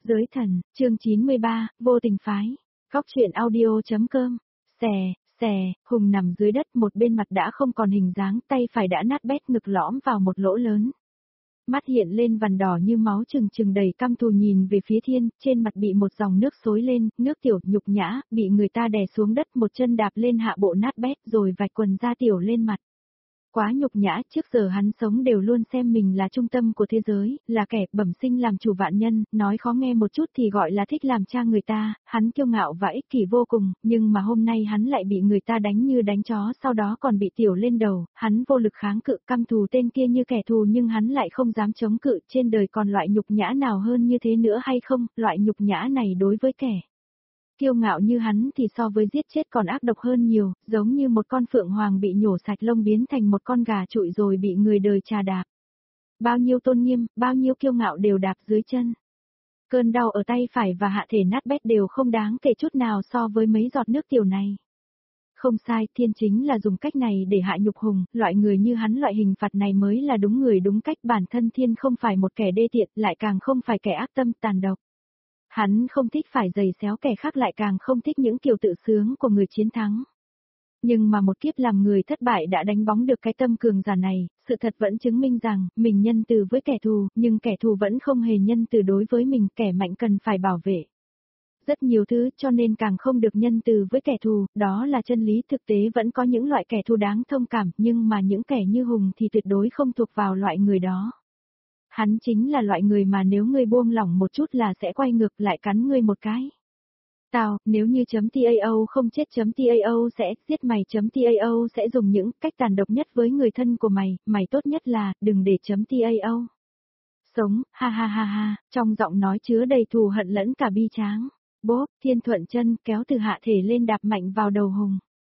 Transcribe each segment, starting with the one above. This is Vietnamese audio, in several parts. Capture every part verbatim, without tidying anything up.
Giới thần, chương chín mươi ba, vô tình phái. Góc truyện audio.com. Xè, xè, Hùng nằm dưới đất, một bên mặt đã không còn hình dáng, tay phải đã nát bét, ngực lõm vào một lỗ lớn. Mắt hiện lên vằn đỏ như máu, trừng trừng đầy căm thù nhìn về phía Thiên, trên mặt bị một dòng nước xối lên, nước tiểu nhục nhã, bị người ta đè xuống đất, một chân đạp lên hạ bộ nát bét rồi vạch quần da tiểu lên mặt. Quá nhục nhã, trước giờ hắn sống đều luôn xem mình là trung tâm của thế giới, là kẻ bẩm sinh làm chủ vạn nhân, nói khó nghe một chút thì gọi là thích làm cha người ta, hắn kiêu ngạo và ích kỷ vô cùng, nhưng mà hôm nay hắn lại bị người ta đánh như đánh chó, sau đó còn bị tiểu lên đầu, hắn vô lực kháng cự, căm thù tên kia như kẻ thù nhưng hắn lại không dám chống cự, trên đời còn loại nhục nhã nào hơn như thế nữa hay không, loại nhục nhã này đối với kẻ kiêu ngạo như hắn thì so với giết chết còn ác độc hơn nhiều, giống như một con phượng hoàng bị nhổ sạch lông biến thành một con gà trụi rồi bị người đời chà đạp. Bao nhiêu tôn nghiêm, bao nhiêu kiêu ngạo đều đạp dưới chân. Cơn đau ở tay phải và hạ thể nát bét đều không đáng kể chút nào so với mấy giọt nước tiểu này. Không sai, Thiên chính là dùng cách này để hạ nhục Hùng, loại người như hắn loại hình phạt này mới là đúng người đúng cách, bản thân Thiên không phải một kẻ đê tiện, lại càng không phải kẻ ác tâm tàn độc. Hắn không thích phải giày xéo kẻ khác, lại càng không thích những kiểu tự sướng của người chiến thắng. Nhưng mà một kiếp làm người thất bại đã đánh bóng được cái tâm cường giả này, sự thật vẫn chứng minh rằng, mình nhân từ với kẻ thù, nhưng kẻ thù vẫn không hề nhân từ đối với mình, kẻ mạnh cần phải bảo vệ. Rất nhiều thứ cho nên càng không được nhân từ với kẻ thù, đó là chân lý. Thực tế vẫn có những loại kẻ thù đáng thông cảm, nhưng mà những kẻ như Hùng thì tuyệt đối không thuộc vào loại người đó. Hắn chính là loại người mà nếu ngươi buông lỏng một chút là sẽ quay ngược lại cắn ngươi một cái. Tao, nếu như chấm .tao không chết chấm .tao sẽ giết mày chấm .tao sẽ dùng những cách tàn độc nhất với người thân của mày, mày tốt nhất là đừng để chấm .tao sống, ha ha ha ha, trong giọng nói chứa đầy thù hận lẫn cả bi tráng. Bốp, Thiên thuận chân kéo từ hạ thể lên đạp mạnh vào đầu Hùng.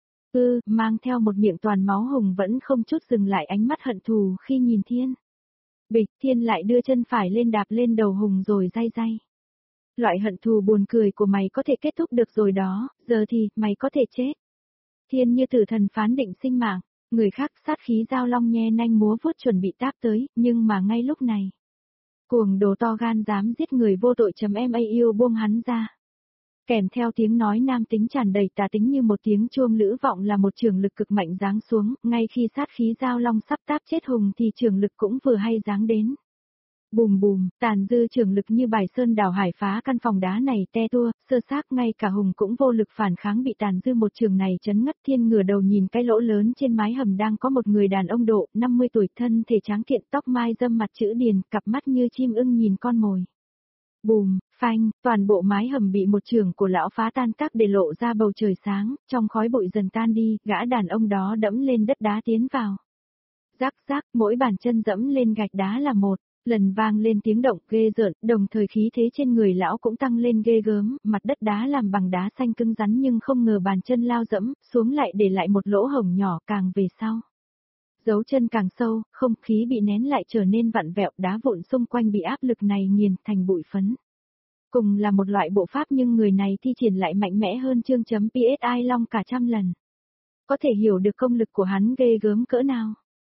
Ư, mang theo một miệng toàn máu, Hùng vẫn không chút dừng lại ánh mắt hận thù khi nhìn Thiên. Bịch, Thiên lại đưa chân phải lên đạp lên đầu Hùng rồi day day. Loại hận thù buồn cười của mày có thể kết thúc được rồi đó, giờ thì, mày có thể chết. Thiên như tử thần phán định sinh mạng, người khác sát khí dao long nhe nanh múa vuốt chuẩn bị táp tới, nhưng mà ngay lúc này. Cuồng đồ to gan dám giết người vô tội chấm em a yêu buông hắn ra. Kèm theo tiếng nói nam tính tràn đầy tà tính như một tiếng chuông lữ vọng là một trường lực cực mạnh giáng xuống, ngay khi sát khí dao long sắp táp chết Hùng thì trường lực cũng vừa hay giáng đến. Bùm bùm, tàn dư trường lực như bài sơn đảo hải phá căn phòng đá này te tua, sơ xác ngay cả Hùng cũng vô lực phản kháng, bị tàn dư một trường này chấn ngất. Thiên ngửa đầu nhìn cái lỗ lớn trên mái hầm đang có một người đàn ông độ năm mươi tuổi, thân thể tráng kiện, tóc mai râm, mặt chữ điền, cặp mắt như chim ưng nhìn con mồi. Bùm, phanh, toàn bộ mái hầm bị một trường của lão phá tan tác để lộ ra bầu trời sáng, trong khói bụi dần tan đi, gã đàn ông đó đẫm lên đất đá tiến vào. Rắc rắc, mỗi bàn chân dẫm lên gạch đá là một lần vang lên tiếng động ghê rợn, đồng thời khí thế trên người lão cũng tăng lên ghê gớm, mặt đất đá làm bằng đá xanh cứng rắn nhưng không ngờ bàn chân lao dẫm xuống lại để lại một lỗ hổng nhỏ, càng về sau. Dấu chân càng sâu, không khí bị nén lại trở nên vặn vẹo, đá vụn xung quanh bị áp lực này nghiền thành bụi phấn. Cùng là một loại bộ pháp nhưng người này thi triển lại mạnh mẽ hơn chương.psi long cả trăm lần. Có thể hiểu được công lực của hắn ghê gớm cỡ nào.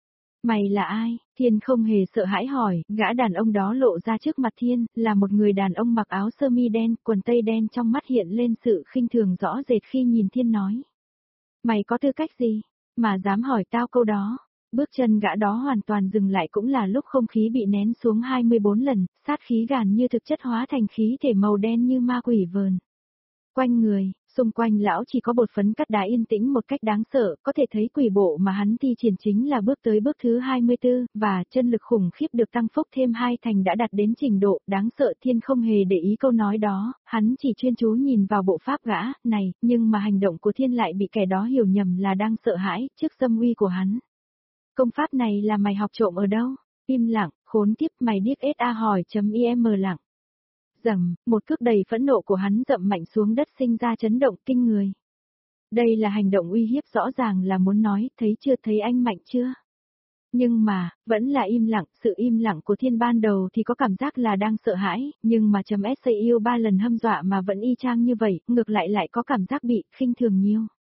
Mày là ai? Thiên không hề sợ hãi hỏi, gã đàn ông đó lộ ra trước mặt Thiên, là một người đàn ông mặc áo sơ mi đen, quần tây đen, trong mắt hiện lên sự khinh thường rõ rệt khi nhìn Thiên nói. Mày có tư cách gì, mà dám hỏi tao câu đó? Bước chân gã đó hoàn toàn dừng lại, cũng là lúc không khí bị nén xuống hai mươi bốn lần, sát khí gàn như thực chất hóa thành khí thể màu đen như ma quỷ vờn quanh người, xung quanh lão chỉ có bột phấn cắt đá yên tĩnh một cách đáng sợ, có thể thấy quỷ bộ mà hắn thi triển chính là bước tới bước thứ hai mươi tư, và chân lực khủng khiếp được tăng phúc thêm hai thành đã đạt đến trình độ đáng sợ. Thiên không hề để ý câu nói đó, hắn chỉ chuyên chú nhìn vào bộ pháp gã này, nhưng mà hành động của Thiên lại bị kẻ đó hiểu nhầm là đang sợ hãi trước dâm uy của hắn. Công pháp này là mày học trộm ở đâu? Im lặng, khốn kiếp, mày điếc sa hỏi chấm im lặng. Dầm, một cước đầy phẫn nộ của hắn dậm mạnh xuống đất sinh ra chấn động kinh người. Đây là hành động uy hiếp, rõ ràng là muốn nói, thấy chưa, thấy anh mạnh chưa? Nhưng mà, vẫn là im lặng, sự im lặng của Thiên ban đầu thì có cảm giác là đang sợ hãi, nhưng mà chấm sa yêu ba lần hâm dọa mà vẫn y chang như vậy, ngược lại lại có cảm giác bị khinh thường nhiều.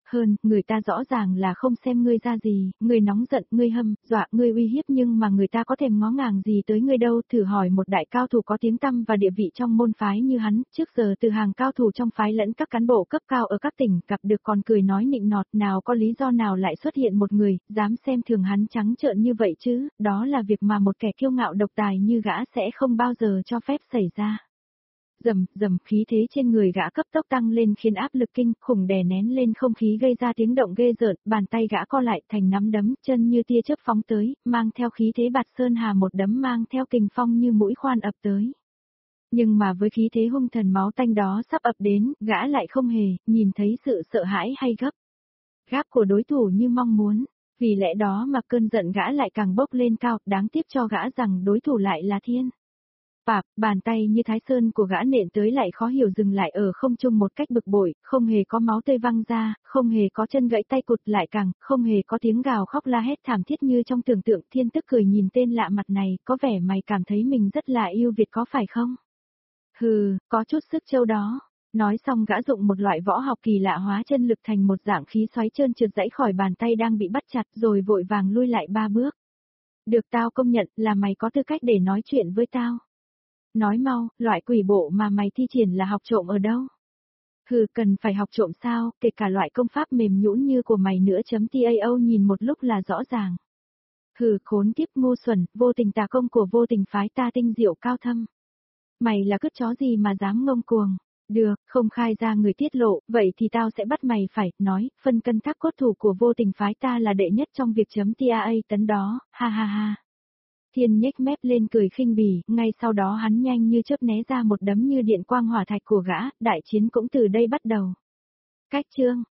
Hơn, người ta rõ ràng là không xem ngươi ra gì, ngươi nóng giận, ngươi hâm, dọa, ngươi uy hiếp nhưng mà người ta có thèm ngó ngàng gì tới ngươi đâu, thử hỏi một đại cao thủ có tiếng tăm và địa vị trong môn phái như hắn, trước giờ từ hàng cao thủ trong phái lẫn các cán bộ cấp cao ở các tỉnh gặp được còn cười nói nịnh nọt, nào có lý do nào lại xuất hiện một người, dám xem thường hắn trắng trợn như vậy chứ, đó là việc mà một kẻ kiêu ngạo độc tài như gã sẽ không bao giờ cho phép xảy ra. Rầm, rầm, khí thế trên người gã cấp tốc tăng lên khiến áp lực kinh khủng đè nén lên không khí gây ra tiếng động ghê rợn, bàn tay gã co lại thành nắm đấm, chân như tia chớp phóng tới, mang theo khí thế bạt sơn hà một đấm mang theo kình phong như mũi khoan ập tới. Nhưng mà với khí thế hung thần máu tanh đó sắp ập đến, gã lại không hề, nhìn thấy sự sợ hãi hay gấp gáp của đối thủ như mong muốn. Vì lẽ đó mà cơn giận gã lại càng bốc lên cao, đáng tiếc cho gã rằng đối thủ lại là thiên. Bạp, bàn tay như thái sơn của gã nện tới lại khó hiểu dừng lại ở không trung một cách bực bội, không hề có máu tươi văng ra, không hề có chân gãy tay cụt lại càng, không hề có tiếng gào khóc la hét thảm thiết như trong tưởng tượng. Thiên Tức cười nhìn tên lạ mặt này, có vẻ mày cảm thấy mình rất là yêu Việt có phải không? Hừ, có chút sức châu đó. Nói xong gã dụng một loại võ học kỳ lạ hóa chân lực thành một dạng khí xoáy trơn trượt dãy khỏi bàn tay đang bị bắt chặt rồi vội vàng lui lại ba bước. Được tao công nhận là mày có tư cách để nói chuyện với tao. Nói mau, loại quỷ bộ mà mày thi triển là học trộm ở đâu? Hừ, cần phải học trộm sao, kể cả loại công pháp mềm nhũn như của mày nữa chấm tao nhìn một lúc là rõ ràng. Hừ, khốn kiếp ngu xuẩn, vô tình tà công của vô tình phái ta tinh diệu cao thâm. Mày là cứt chó gì mà dám ngông cuồng? Được, không khai ra người tiết lộ, vậy thì tao sẽ bắt mày phải, nói, phân cân thác cốt thủ của vô tình phái ta là đệ nhất trong việc chấm tao tấn đó, ha ha ha. Thiên nhếch mép lên cười khinh bỉ, ngay sau đó hắn nhanh như chớp né ra một đấm như điện quang hỏa thạch của gã, đại chiến cũng từ đây bắt đầu. Cách chương